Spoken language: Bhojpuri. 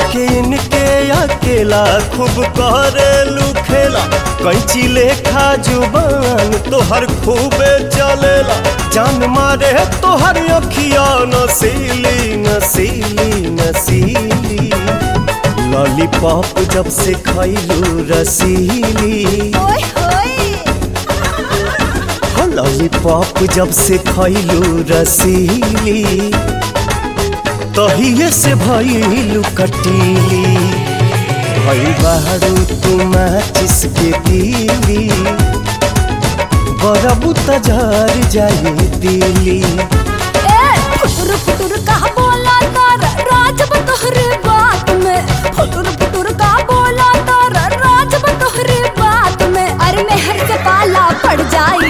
पाके इनके अकेला खूब करेलू खेला, कैंची लेखा जुबान तोहर खूबे चलेला, जान मारे तोहर अखिया नसीली नसीली नसीली, लॉलीपॉप जब से खैलू रसीली, लॉलीपॉप जब से खैलू रसीली, तहिए से भइलू कटीली, भई बारू तू माचिस के तीली, बरबू तजार जाए दिली। फुटुर फुटुर का बोला तार राज बतोहरे बात में, फुटुर फुटुर का बोला तार राज बतोहरे बात में, अरे मेहर से पाला पड़ जाई